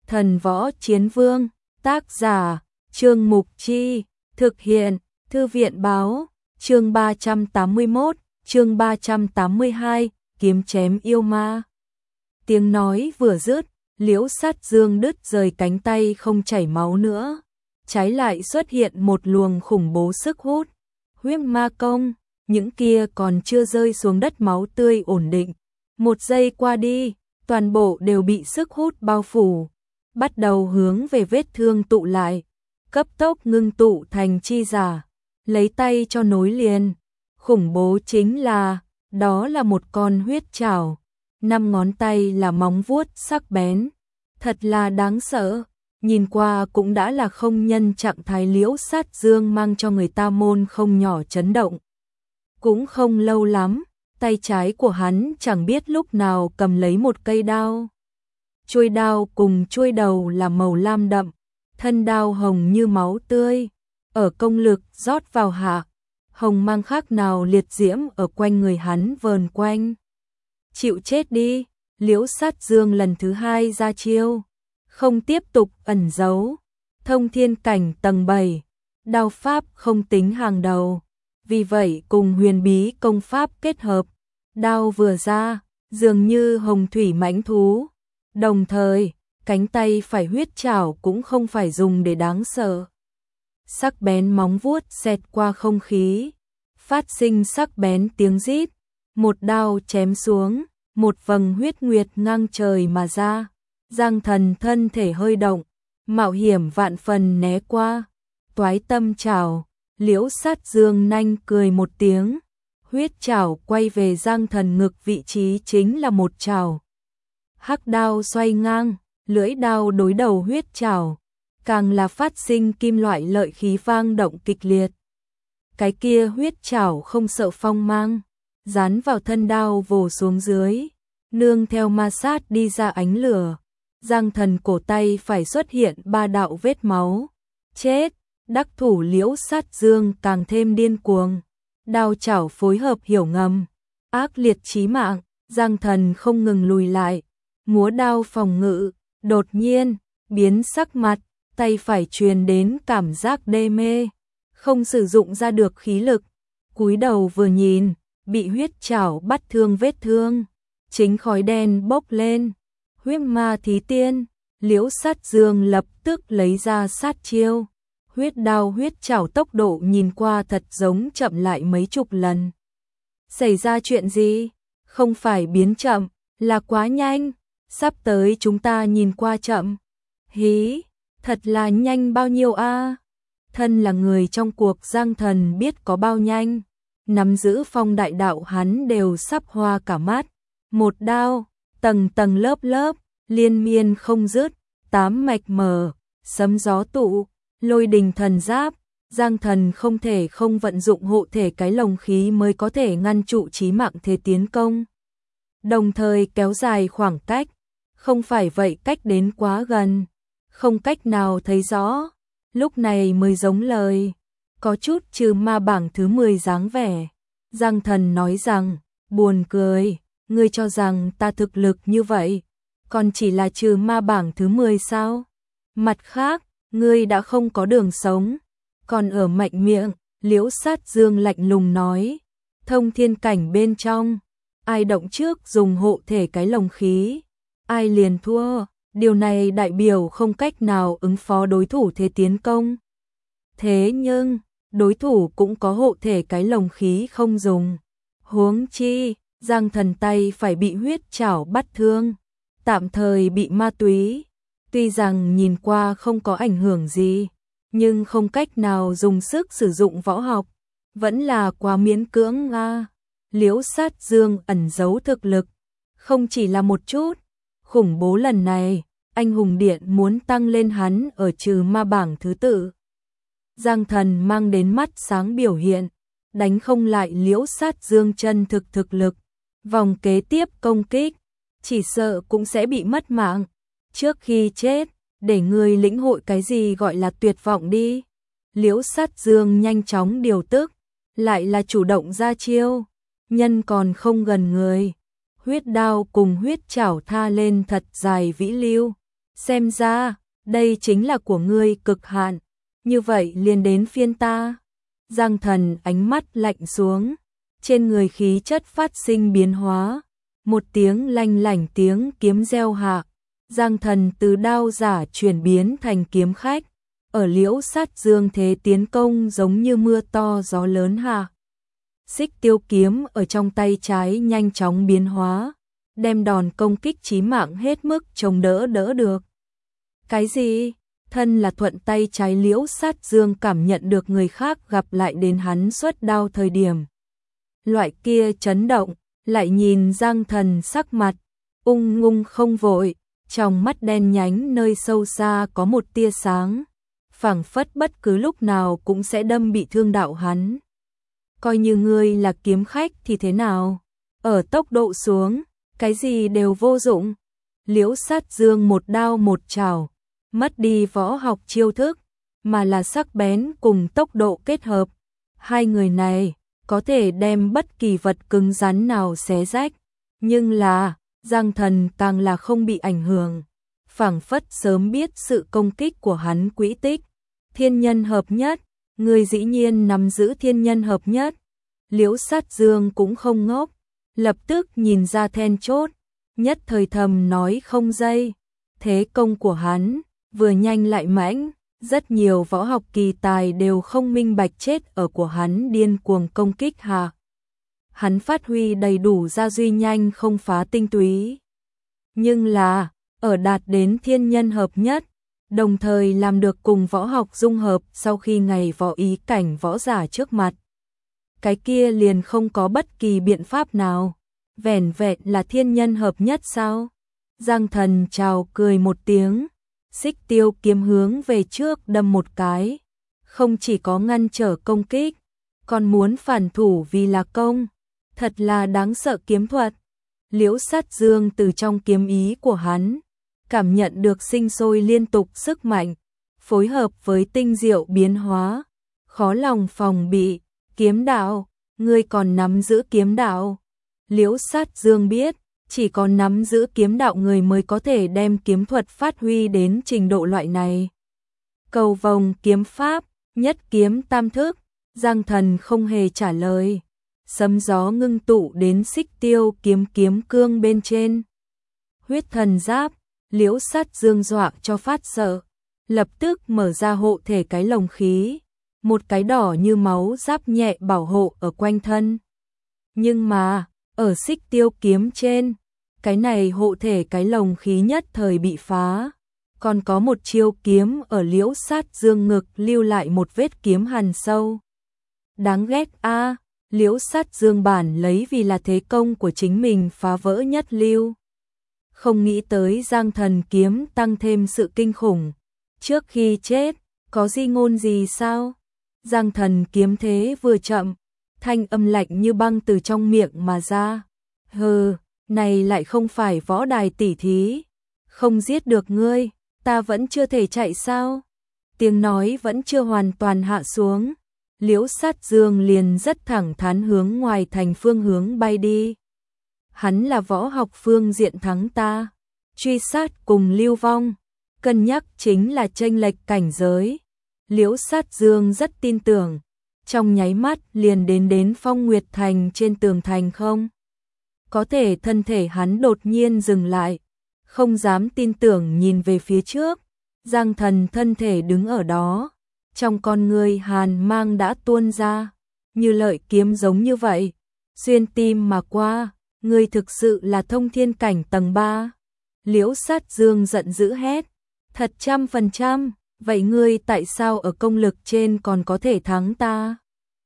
Thần võ chiến vương, tác giả, Trương Mục Chi, thực hiện, Thư viện báo, chương 381, chương 382, kiếm chém yêu ma. Tiếng nói vừa dứt, Liễu Sát Dương đứt rời cánh tay không chảy máu nữa, trái lại xuất hiện một luồng khủng bố sức hút. Huyết ma công, những kia còn chưa rơi xuống đất máu tươi ổn định. Một giây qua đi, toàn bộ đều bị sức hút bao phủ, bắt đầu hướng về vết thương tụ lại, cấp tốc ngưng tụ thành chi giả, lấy tay cho nối liền. Khủng bố chính là, đó là một con huyết trảo, 5 ngón tay là móng vuốt sắc bén, thật là đáng sợ. Nhìn qua cũng đã là không nhân trạng thái. Liễu Sát Dương mang cho người ta môn không nhỏ chấn động. Cũng không lâu lắm, tay trái của hắn chẳng biết lúc nào cầm lấy một cây đao. Chuôi đao cùng chuôi đầu là màu lam đậm, thân đao hồng như máu tươi, ở công lực rót vào hạ, hồng mang khác nào liệt diễm ở quanh người hắn vờn quanh. Chịu chết đi, Liễu Sát Dương lần thứ 2 ra chiêu, không tiếp tục ẩn giấu. Thông thiên cảnh tầng 7, đao pháp không tính hàng đầu, vì vậy cùng huyền bí công pháp kết hợp, đao vừa ra, dường như hồng thủy mãnh thú. Đồng thời, cánh tay phải huyết trảo cũng không phải dùng để đáng sợ. Sắc bén móng vuốt xẹt qua không khí, phát sinh sắc bén tiếng rít, một đao chém xuống, một vầng huyết nguyệt ngang trời mà ra. Giang Thần thân thể hơi động, mạo hiểm vạn phần né qua. Toái tâm trảo, Liễu Sát Dương nanh cười một tiếng, huyết trảo quay về Giang Thần ngực vị trí chính là một trảo. Hắc đao xoay ngang, lưỡi đao đối đầu huyết trảo, càng là phát sinh kim loại lợi khí vang động kịch liệt. Cái kia huyết trảo không sợ phong mang, dán vào thân đao vồ xuống dưới, nương theo ma sát đi ra ánh lửa. Giang Thần cổ tay phải xuất hiện 3 đạo vết máu. Chết, đắc thủ Liễu Sát Dương càng thêm điên cuồng. Đao chảo phối hợp hiểu ngầm, ác liệt chí mạng. Giang Thần không ngừng lùi lại, múa đao phòng ngự, đột nhiên biến sắc mặt, tay phải truyền đến cảm giác đê mê, không sử dụng ra được khí lực. Cúi đầu vừa nhìn, bị huyết trảo bắt thương vết thương, chính khói đen bốc lên. Huyết ma thí tiên, Liễu Sát Dương lập tức lấy ra sát chiêu. Huyết đao huyết trảo tốc độ nhìn qua thật giống chậm lại mấy chục lần. Xảy ra chuyện gì? Không phải biến chậm, là quá nhanh. Sắp tới chúng ta nhìn qua chậm. Hí, thật là nhanh bao nhiêu a? Thân là người trong cuộc, Giang Thần biết có bao nhanh. Nắm giữ phong đại đạo hắn đều sắp hoa cả mắt. Một đao, tầng tầng lớp lớp, liên miên không dứt, 8 mạch mở, sấm gió tụ, lôi đình thần giáp. Giang Thần không thể không vận dụng hộ thể cái lồng khí mới có thể ngăn trụ chí mạng thế tiến công, đồng thời kéo dài khoảng cách. Không phải vậy cách đến quá gần, không cách nào thấy rõ, lúc này mới giống lời, có chút trừ ma bảng thứ 10 dáng vẻ. Giang Thần nói rằng, buồn cười, ngươi cho rằng ta thực lực như vậy, còn chỉ là trừ ma bảng thứ 10 sao? Mặt khác, ngươi đã không có đường sống, còn ở mạnh miệng. Liễu Sát Dương lạnh lùng nói, thông thiên cảnh bên trong, ai động trước dùng hộ thể cái lồng khí, ai liền thua. Điều này đại biểu không cách nào ứng phó đối thủ thế tiến công. Thế nhưng, đối thủ cũng có hộ thể cái lồng khí không dùng. Huống chi, Giang Thần tay phải bị huyết trảo bắt thương, tạm thời bị ma túy. Tuy rằng nhìn qua không có ảnh hưởng gì, nhưng không cách nào dùng sức sử dụng võ học, vẫn là quá miễn cưỡng a. Liễu Sát Dương ẩn giấu thực lực, không chỉ là một chút. Khủng bố lần này, anh hùng điện muốn tăng lên hắn ở trừ ma bảng thứ tự. Giang Thần mang đến mắt sáng biểu hiện, đánh không lại Liễu Sát Dương chân thực thực lực. Vòng kế tiếp công kích, chỉ sợ cũng sẽ bị mất mạng. Trước khi chết, để người lĩnh hội cái gì gọi là tuyệt vọng đi. Liễu Sát Dương nhanh chóng điều tức, lại là chủ động ra chiêu. Nhân còn không gần người, huyết đao cùng huyết trảo tha lên thật dài vĩ lưu, Xem ra, đây chính là của ngươi cực hạn, như vậy liền đến phiên ta. Giang Thần ánh mắt lạnh xuống, trên người khí chất phát sinh biến hóa, một tiếng lanh lảnh tiếng kiếm reo hạ, Giang Thần từ đao giả chuyển biến thành kiếm khách, ở Liễu Sát Dương thế tiến công giống như mưa to gió lớn hạ. Xích tiêu kiếm ở trong tay trái nhanh chóng biến hóa, đem đòn công kích chí mạng hết mức chống đỡ được. Cái gì? Thân là thuận tay trái Liễu Sát Dương cảm nhận được người khác gặp lại đến hắn xuất đao thời điểm. Loại kia chấn động, lại nhìn Giang Thần sắc mặt, ung ngung không vội, trong mắt đen nhánh nơi sâu xa có một tia sáng, phảng phất bất cứ lúc nào cũng sẽ đâm bị thương đạo hắn. Coi như ngươi là kiếm khách thì thế nào? Ở tốc độ xuống, cái gì đều vô dụng. Liễu Sát Dương một đao một chảo, mất đi võ học chiêu thức, mà là sắc bén cùng tốc độ kết hợp. Hai người này có thể đem bất kỳ vật cứng rắn nào xé rách, nhưng là Giang Thần càng là không bị ảnh hưởng, phảng phất sớm biết sự công kích của hắn quỹ tích. Thiên nhân hợp nhất, người dĩ nhiên nắm giữ thiên nhân hợp nhất. Liễu Sát Dương cũng không ngốc, lập tức nhìn ra then chốt, nhất thời thầm nói không dây. Thế công của hắn vừa nhanh lại mãnh, rất nhiều võ học kỳ tài đều không minh bạch chết ở của hắn điên cuồng công kích hạ. Hắn phát huy đầy đủ ra duy nhanh không phá tinh túy. Nhưng là, ở đạt đến thiên nhân hợp nhất, đồng thời làm được cùng võ học dung hợp sau khi ngày võ ý cảnh võ giả trước mặt. Cái kia liền không có bất kỳ biện pháp nào, vẻn vẹn là thiên nhân hợp nhất sao? Giang Thần chào cười một tiếng, xích tiêu kiếm hướng về trước đâm một cái, không chỉ có ngăn trở công kích, còn muốn phản thủ vì là công, thật là đáng sợ kiếm thuật. Liễu Sát Dương từ trong kiếm ý của hắn, cảm nhận được sinh sôi liên tục sức mạnh, phối hợp với tinh diệu biến hóa, khó lòng phòng bị. Kiếm đạo, ngươi còn nắm giữ kiếm đạo. Liễu Sát Dương biết, chỉ có nắm giữ kiếm đạo người mới có thể đem kiếm thuật phát huy đến trình độ loại này. Cầu vồng kiếm pháp, nhất kiếm tam thức, Giang Thần không hề trả lời. Sấm gió ngưng tụ đến xích tiêu kiếm cương bên trên. Huyết thần giáp, Liễu Sát Dương dọa cho phát sợ, lập tức mở ra hộ thể cái lồng khí, một cái đỏ như máu giáp nhẹ bảo hộ ở quanh thân. Nhưng mà, ở xích tiêu kiếm trên, cái này hộ thể cái lồng khí nhất thời bị phá, còn có một chiêu kiếm ở Liễu Sát Dương ngực lưu lại một vết kiếm hằn sâu. Đáng ghét a, Liễu Sát Dương bản lấy vì là thế công của chính mình phá vỡ nhất lưu. Không nghĩ tới Giang Thần kiếm tăng thêm sự kinh khủng. Trước khi chết, có di ngôn gì sao? Giang Thần kiếm thế vừa chậm, thanh âm lạnh như băng từ trong miệng mà ra. Hừ, này lại không phải võ đài tỉ thí, không giết được ngươi, ta vẫn chưa thể chạy sao? Tiếng nói vẫn chưa hoàn toàn hạ xuống, Liễu Sát Dương liền rất thẳng thắn hướng ngoài thành phương hướng bay đi. Hắn là võ học phương diện thắng ta, truy sát cùng lưu vong, cân nhắc chính là chênh lệch cảnh giới. Liễu Sát Dương rất tin tưởng, trong nháy mắt liền đến Phong Nguyệt Thành trên tường thành không. Có thể thân thể hắn đột nhiên dừng lại, không dám tin tưởng nhìn về phía trước. Giang Thần thân thể đứng ở đó, trong con người hàn mang đã tuôn ra, như lợi kiếm giống như vậy, xuyên tim mà qua. Ngươi thực sự là thông thiên cảnh tầng 3. Liễu Sát Dương giận dữ hét, thật 100%, vậy ngươi tại sao ở công lực trên còn có thể thắng ta?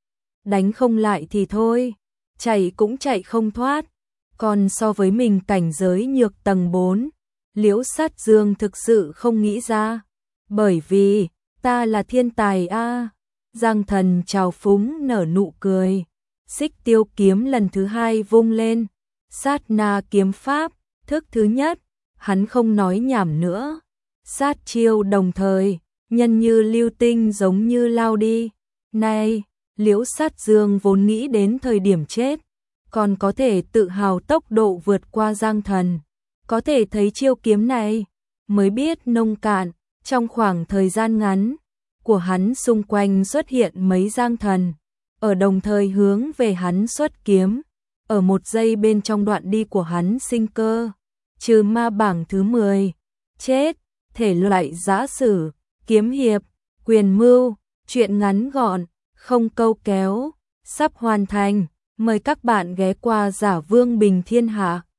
Đánh không lại thì thôi, chạy cũng chạy không thoát, còn so với mình cảnh giới nhược tầng 4, Liễu Sát Dương thực sự không nghĩ ra, bởi vì ta là thiên tài a. Giang Thần trào phúng nở nụ cười, xích tiêu kiếm lần thứ 2 vung lên, sát na kiếm pháp, thức thứ nhất, hắn không nói nhảm nữa, sát chiêu đồng thời, nhân như lưu tinh giống như lao đi. Này, Liễu Sát Dương vốn nghĩ đến thời điểm chết, còn có thể tự hào tốc độ vượt qua Giang Thần, có thể thấy chiêu kiếm này, mới biết nông cạn. Trong khoảng thời gian ngắn của hắn xung quanh xuất hiện mấy giang thần, ở đồng thời hướng về hắn xuất kiếm. Ở một giây bên trong đoạn đi của hắn sinh cơ, trừ ma bảng thứ 10, chết, thể loại giã sử, kiếm hiệp, quyền mưu, truyện ngắn gọn, không câu kéo, sắp hoàn thành. Mời các bạn ghé qua Giả Vương Bình Thiên Hạ.